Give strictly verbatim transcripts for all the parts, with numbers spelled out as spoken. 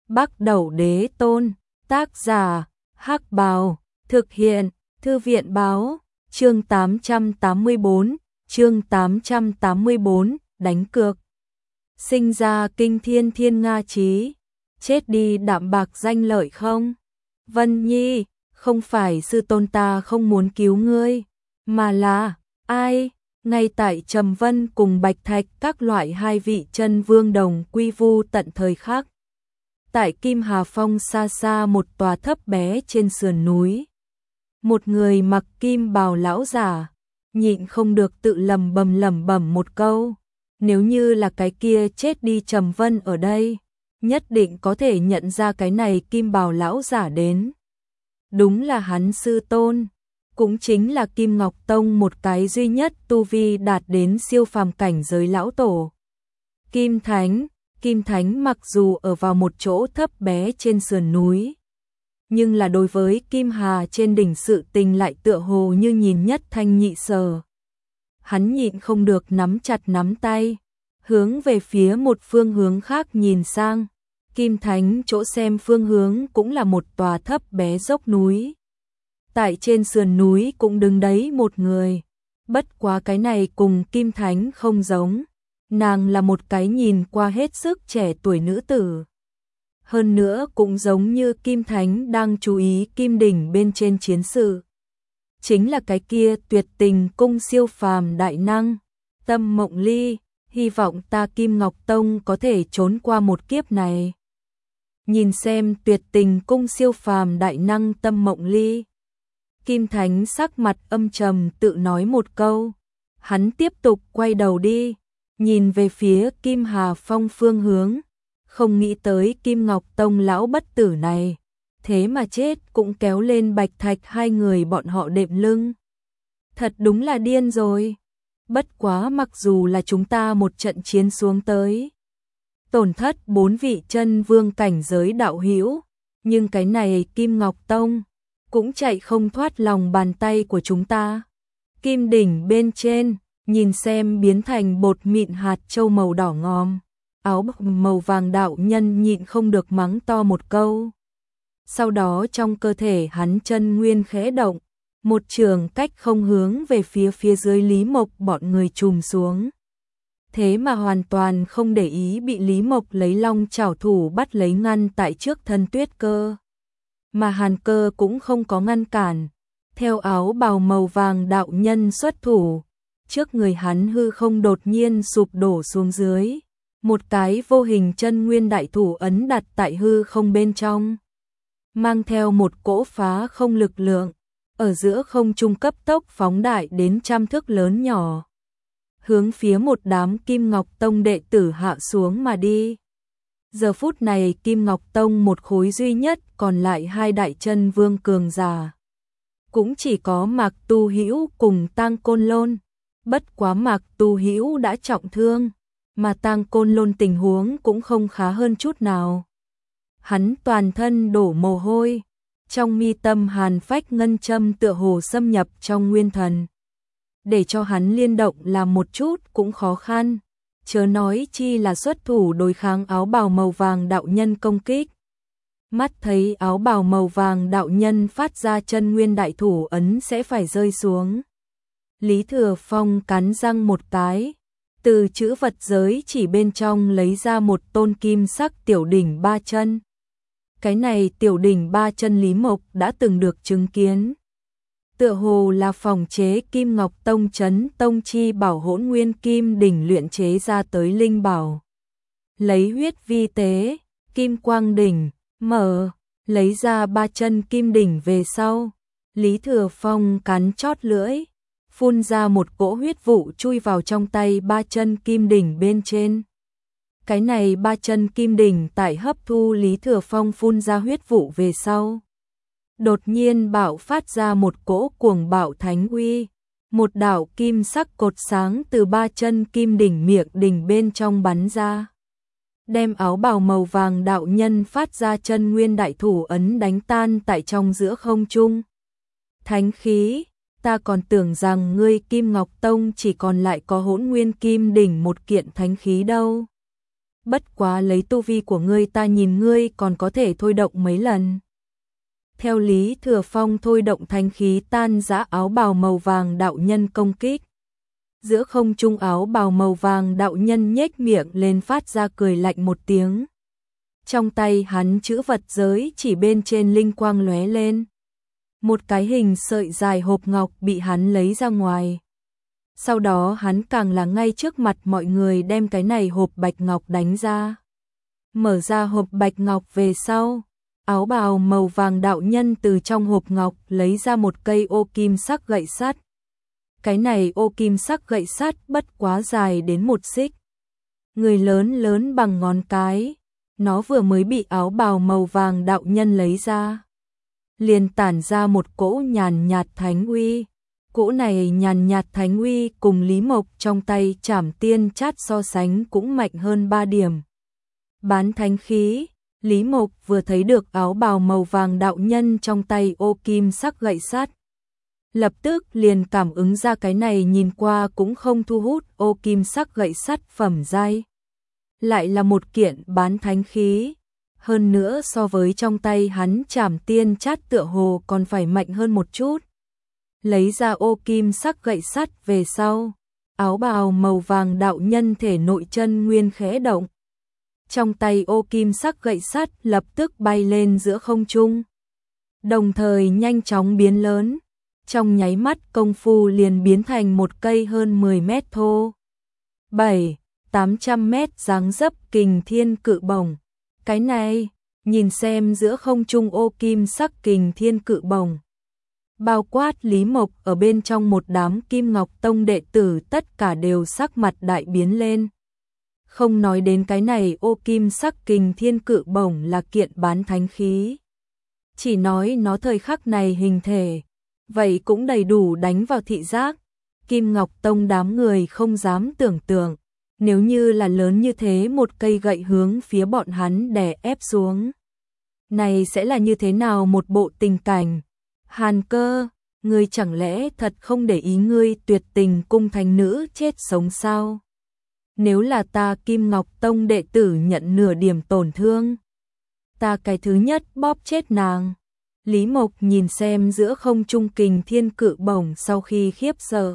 Bắc Đẩu Đế Tôn, tác giả, Hắc Bào, thực hiện, Thư viện báo, chương tám trăm tám mươi tư, chương tám trăm tám mươi tư, đánh cược. Sinh ra kinh thiên thiên nga chí, chết đi đạm bạc danh lợi không? Vân Nhi, không phải sư tôn ta không muốn cứu ngươi, mà là, ai? Ngay tại Trầm Vân cùng Bạch Thạch các loại hai vị chân vương đồng quy vu tận thời khắc. Tại Kim Hà Phong xa xa một tòa thấp bé trên sườn núi. Một người mặc kim bào lão giả, nhịn không được tự lầm bầm lẩm bẩm một câu. Nếu như là cái kia chết đi Trầm Vân ở đây, nhất định có thể nhận ra cái này kim bào lão giả đến. Đúng là hắn sư tôn, cũng chính là Kim Ngọc Tông một cái duy nhất tu vi đạt đến siêu phàm cảnh giới lão tổ. Kim Thánh, Kim Thánh mặc dù ở vào một chỗ thấp bé trên sườn núi, nhưng là đối với Kim Hà trên đỉnh sự tình lại tựa hồ như nhìn nhất thanh nhị sở. Hắn nhịn không được nắm chặt nắm tay, hướng về phía một phương hướng khác nhìn sang. Kim Thánh chỗ xem phương hướng cũng là một tòa thấp bé dốc núi. Tại trên sườn núi cũng đứng đấy một người, bất quá cái này cùng Kim Thánh không giống. Nàng là một cái nhìn qua hết sức trẻ tuổi nữ tử. Hơn nữa cũng giống như Kim Thánh đang chú ý kim đỉnh bên trên chiến sự. Chính là cái kia tuyệt tình cung siêu phàm đại năng, Tâm Mộng Ly, hy vọng ta Kim Ngọc Tông có thể trốn qua một kiếp này. Nhìn xem tuyệt tình cung siêu phàm đại năng Tâm Mộng Ly. Kim Thánh sắc mặt âm trầm tự nói một câu. Hắn tiếp tục quay đầu đi, nhìn về phía Kim Hà Phong phương hướng. Không nghĩ tới Kim Ngọc Tông lão bất tử này, thế mà chết cũng kéo lên Bạch Thạch hai người bọn họ đệm lưng. Thật đúng là điên rồi. Bất quá mặc dù là chúng ta một trận chiến xuống tới, tổn thất bốn vị chân vương cảnh giới đạo hữu, nhưng cái này Kim Ngọc Tông cũng chạy không thoát lòng bàn tay của chúng ta. Kim đỉnh bên trên, nhìn xem biến thành bột mịn hạt châu màu đỏ ngòm, áo bào màu vàng đạo nhân nhịn không được mắng to một câu. Sau đó trong cơ thể hắn chân nguyên khẽ động, một trường cách không hướng về phía phía dưới Lý Mộc bọn người trùm xuống. Thế mà hoàn toàn không để ý bị Lý Mộc lấy long chảo thủ bắt lấy ngăn tại trước thân Tuyết Cơ. Mà Hàn Cơ cũng không có ngăn cản, theo áo bào màu vàng đạo nhân xuất thủ, trước người hắn hư không đột nhiên sụp đổ xuống dưới, một cái vô hình chân nguyên đại thủ ấn đặt tại hư không bên trong, mang theo một cỗ phá không lực lượng, ở giữa không trung cấp tốc phóng đại đến trăm thước lớn nhỏ, hướng phía một đám Kim Ngọc Tông đệ tử hạ xuống mà đi. Giờ phút này Kim Ngọc Tông một khối duy nhất còn lại hai đại chân vương cường giả. Cũng chỉ có Mạc Tu Hữu cùng Tang Côn Lôn. Bất quá Mạc Tu Hữu đã trọng thương, mà Tang Côn Lôn tình huống cũng không khá hơn chút nào. Hắn toàn thân đổ mồ hôi, trong mi tâm hàn phách ngân châm tựa hồ xâm nhập trong nguyên thần. Để cho hắn liên động làm một chút cũng khó khăn. Chớ nói chi là xuất thủ đối kháng áo bào màu vàng đạo nhân công kích. Mắt thấy áo bào màu vàng đạo nhân phát ra chân nguyên đại thủ ấn sẽ phải rơi xuống. Lý Thừa Phong cắn răng một cái, từ chữ vật giới chỉ bên trong lấy ra một tôn kim sắc tiểu đỉnh ba chân. Cái này tiểu đỉnh ba chân Lý Mộc đã từng được chứng kiến. Tựa hồ là phòng chế Kim Ngọc Tông Chấn Tông Chi Bảo hỗn nguyên kim đỉnh luyện chế ra tới linh bảo. Lấy huyết vi tế, kim quang đỉnh, mở, lấy ra ba chân kim đỉnh về sau. Lý Thừa Phong cắn chót lưỡi, phun ra một cỗ huyết vụ chui vào trong tay ba chân kim đỉnh bên trên. Cái này ba chân kim đỉnh tại hấp thu Lý Thừa Phong phun ra huyết vụ về sau, đột nhiên bạo phát ra một cỗ cuồng bạo thánh uy, một đạo kim sắc cột sáng từ ba chân kim đỉnh miệng đỉnh bên trong bắn ra, đem áo bào màu vàng đạo nhân phát ra chân nguyên đại thủ ấn đánh tan tại trong giữa không trung. Thánh khí, ta còn tưởng rằng ngươi Kim Ngọc Tông chỉ còn lại có hỗn nguyên kim đỉnh một kiện thánh khí đâu. bất quá lấy tu vi của ngươi ta nhìn ngươi còn có thể thôi động mấy lần. Theo Lý Thừa Phong thôi động thánh khí tan rã áo bào màu vàng đạo nhân công kích. Giữa không trung áo bào màu vàng đạo nhân nhếch miệng lên phát ra cười lạnh một tiếng. Trong tay hắn chữ vật giới chỉ bên trên linh quang lóe lên. Một cái hình sợi dài hộp ngọc bị hắn lấy ra ngoài. Sau đó hắn càng là ngay trước mặt mọi người đem cái này hộp bạch ngọc đánh ra. Mở ra hộp bạch ngọc về sau, áo bào màu vàng đạo nhân từ trong hộp ngọc lấy ra một cây ô kim sắc gậy sắt. Cái này ô kim sắc gậy sắt bất quá dài đến một xích. Người lớn lớn bằng ngón cái, nó vừa mới bị áo bào màu vàng đạo nhân lấy ra. Liền tản ra một cỗ nhàn nhạt thánh uy. Cỗ này nhàn nhạt thánh uy cùng Lý Mộc trong tay Trảm Tiên Chát so sánh cũng mạnh hơn ba điểm. Bán thánh khí, Lý Mộc vừa thấy được áo bào màu vàng đạo nhân trong tay ô kim sắc gậy sắt. Lập tức liền cảm ứng ra cái này nhìn qua cũng không thu hút ô kim sắc gậy sắt phẩm giai. Lại là một kiện bán thánh khí. Hơn nữa so với trong tay hắn Trảm Tiên Chát tựa hồ còn phải mạnh hơn một chút. Lấy ra ô kim sắc gậy sắt về sau, áo bào màu vàng đạo nhân thể nội chân nguyên khẽ động. Trong tay ô kim sắc gậy sắt lập tức bay lên giữa không trung. Đồng thời nhanh chóng biến lớn, trong nháy mắt công phu liền biến thành một cây hơn mười mét thô. bảy, tám trăm mét dáng dấp kình thiên cự bổng. Cái này, nhìn xem giữa không trung ô kim sắc kình thiên cự bổng. Bao quát Lý Mộc ở bên trong một đám Kim Ngọc Tông đệ tử tất cả đều sắc mặt đại biến lên. Không nói đến cái này ô kim sắc kình thiên cự bổng là kiện bán thánh khí. Chỉ nói nó thời khắc này hình thể, vậy cũng đầy đủ đánh vào thị giác. Kim Ngọc Tông đám người không dám tưởng tượng, nếu như là lớn như thế một cây gậy hướng phía bọn hắn đè ép xuống. Này sẽ là như thế nào một bộ tình cảnh? Hàn Cơ, ngươi chẳng lẽ thật không để ý ngươi tuyệt tình cung thánh nữ chết sống sao? Nếu là ta Kim Ngọc Tông đệ tử nhận nửa điểm tổn thương, ta cái thứ nhất bóp chết nàng. Lý Mộc nhìn xem giữa không trung kình thiên cự bổng sau khi khiếp sợ.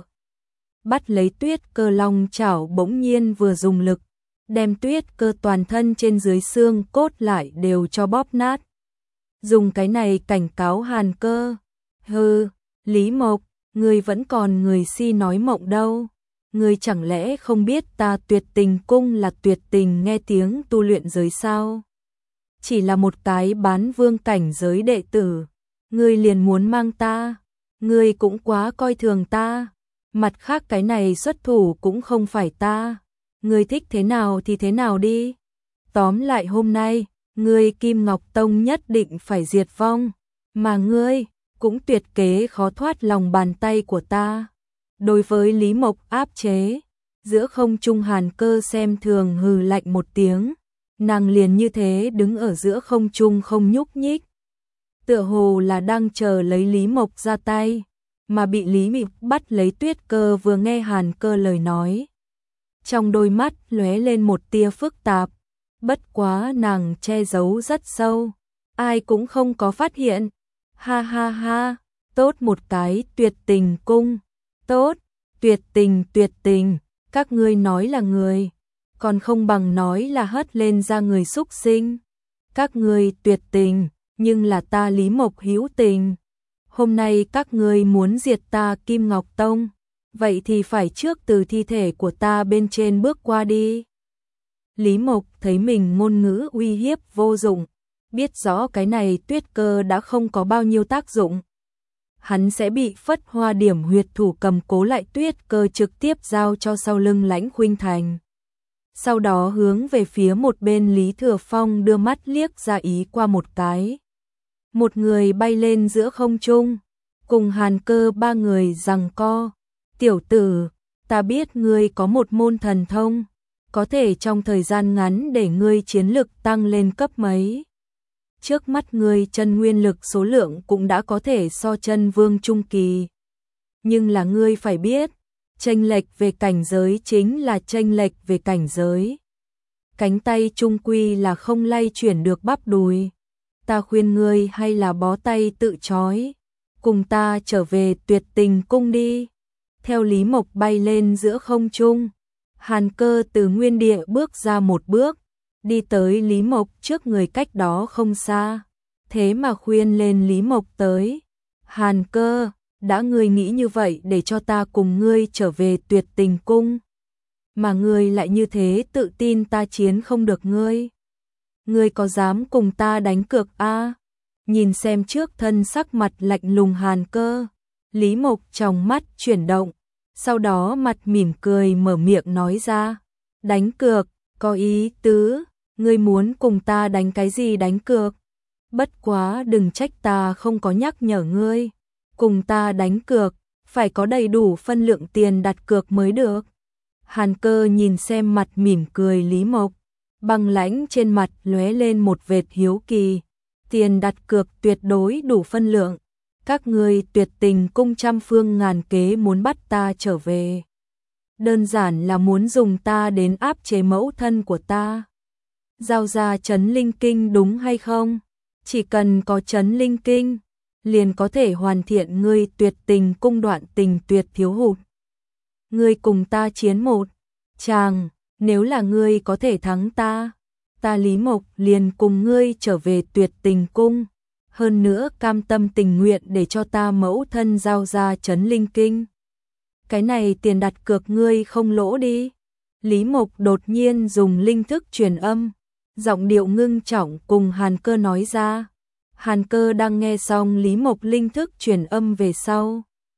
Bắt lấy Tuyết Cơ long chảo bỗng nhiên vừa dùng lực, đem Tuyết Cơ toàn thân trên dưới xương cốt lại đều cho bóp nát. Dùng cái này cảnh cáo Hàn Cơ. Hừ, Lý Mộc, ngươi vẫn còn người si nói mộng đâu. Ngươi chẳng lẽ không biết ta Tuyệt Tình cung là tuyệt tình nghe tiếng tu luyện giới sao? Chỉ là một cái bán vương cảnh giới đệ tử, ngươi liền muốn mang ta, ngươi cũng quá coi thường ta. Mặt khác cái này xuất thủ cũng không phải ta, ngươi thích thế nào thì thế nào đi. Tóm lại hôm nay, ngươi Kim Ngọc Tông nhất định phải diệt vong, mà ngươi cũng tuyệt kế khó thoát lòng bàn tay của ta. Đối với Lý Mộc áp chế, giữa không trung Hàn Cơ xem thường hừ lạnh một tiếng, nàng liền như thế đứng ở giữa không trung không nhúc nhích. Tựa hồ là đang chờ lấy Lý Mộc ra tay, mà bị Lý Mộc bắt lấy Tuyết Cơ vừa nghe Hàn Cơ lời nói. Trong đôi mắt lóe lên một tia phức tạp, bất quá nàng che giấu rất sâu, ai cũng không có phát hiện. Ha ha ha, tốt một cái Tuyệt Tình cung, tốt, tuyệt tình tuyệt tình, các ngươi nói là người, còn không bằng nói là hất lên ra người xúc sinh. Các ngươi tuyệt tình, nhưng là ta Lý Mộc hữu tình. Hôm nay các ngươi muốn diệt ta Kim Ngọc Tông, vậy thì phải trước từ thi thể của ta bên trên bước qua đi. Lý Mộc thấy mình ngôn ngữ uy hiếp vô dụng, biết rõ cái này Tuyết Cơ đã không có bao nhiêu tác dụng. Hắn sẽ bị Phất Hoa Điểm huyệt thủ cầm cố lại Tuyết Cơ trực tiếp giao cho sau lưng Lãnh Khuynh Thành. Sau đó hướng về phía một bên Lý Thừa Phong đưa mắt liếc ra ý qua một cái. Một người bay lên giữa không trung, cùng Hàn Cơ ba người giằng co. Tiểu tử, ta biết ngươi có một môn thần thông, có thể trong thời gian ngắn để ngươi chiến lực tăng lên cấp mấy. Trước mắt ngươi chân nguyên lực số lượng cũng đã có thể so chân vương trung kỳ. Nhưng là ngươi phải biết, chênh lệch về cảnh giới chính là chênh lệch về cảnh giới. cánh tay trung quy là không lay chuyển được bắp đùi. Ta khuyên ngươi hay là bó tay tự trói, cùng ta trở về Tuyệt Tình cung đi. Theo Lý Mộc bay lên giữa không trung, Hàn Cơ từ nguyên địa bước ra một bước, đi tới Lý Mộc trước người cách đó không xa, thế mà khuyên lên Lý Mộc tới. Hàn Cơ, đã ngươi nghĩ như vậy để cho ta cùng ngươi trở về Tuyệt Tình cung, mà ngươi lại như thế tự tin ta chiến không được ngươi. Ngươi có dám cùng ta đánh cược a? À? Nhìn xem trước thân sắc mặt lạnh lùng Hàn Cơ, Lý Mộc trong mắt chuyển động, sau đó mặt mỉm cười mở miệng nói ra, đánh cược, có ý tứ, ngươi muốn cùng ta đánh cái gì đánh cược? Bất quá đừng trách ta không có nhắc nhở ngươi, cùng ta đánh cược, phải có đầy đủ phân lượng tiền đặt cược mới được. Hàn Cơ nhìn xem mặt mỉm cười Lý Mộc, băng lãnh trên mặt lóe lên một vệt hiếu kỳ. Tiền đặt cược tuyệt đối đủ phân lượng, các ngươi Tuyệt Tình cung trăm phương ngàn kế muốn bắt ta trở về, đơn giản là muốn dùng ta đến áp chế mẫu thân của ta. Giao ra Trấn Linh Kinh đúng hay không? Chỉ cần có Trấn Linh Kinh, liền có thể hoàn thiện ngươi Tuyệt Tình cung đoạn tình tuyệt thiếu hụt. Ngươi cùng ta chiến một chàng, nếu là ngươi có thể thắng ta, ta Lý Mộc liền cùng ngươi trở về Tuyệt Tình cung, hơn nữa cam tâm tình nguyện để cho ta mẫu thân giao ra Trấn Linh Kinh. Cái này tiền đặt cược ngươi không lỗ đi. Lý Mộc đột nhiên dùng linh thức truyền âm, giọng điệu ngưng trọng cùng Hàn Cơ nói ra. Hàn Cơ đang nghe xong Lý Mộc linh thức truyền âm về sau,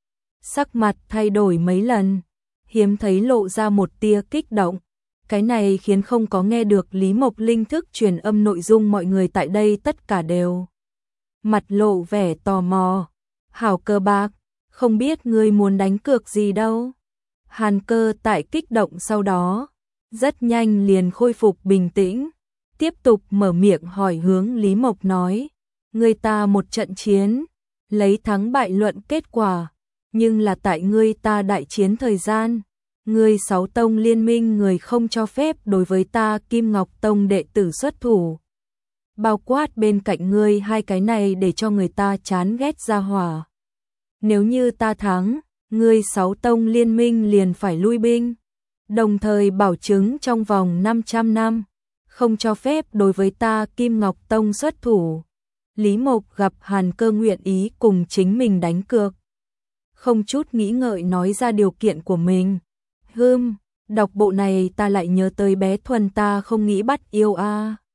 sắc mặt thay đổi mấy lần, hiếm thấy lộ ra một tia kích động. Cái này khiến không có nghe được Lý Mộc linh thức truyền âm nội dung mọi người tại đây tất cả đều mặt lộ vẻ tò mò. Hảo Cơ bác, không biết ngươi muốn đánh cược gì đâu. Hàn Cơ tại kích động sau đó, rất nhanh liền khôi phục bình tĩnh, tiếp tục mở miệng hỏi hướng Lý Mộc nói, ngươi ta một trận chiến, lấy thắng bại luận kết quả, nhưng là tại ngươi ta đại chiến thời gian, ngươi sáu tông liên minh người không cho phép đối với ta Kim Ngọc tông đệ tử xuất thủ, bao quát bên cạnh ngươi hai cái này để cho người ta chán ghét ra hỏa. Nếu như ta thắng, ngươi sáu tông liên minh liền phải lui binh, đồng thời bảo chứng trong vòng năm trăm năm, không cho phép đối với ta Kim Ngọc tông xuất thủ. Lý Mộc gặp Hàn Cơ nguyện ý cùng chính mình đánh cược, không chút nghĩ ngợi nói ra điều kiện của mình. Hừm, đọc bộ này ta lại nhớ tới bé Thuần ta không nghĩ bắt yêu a. À.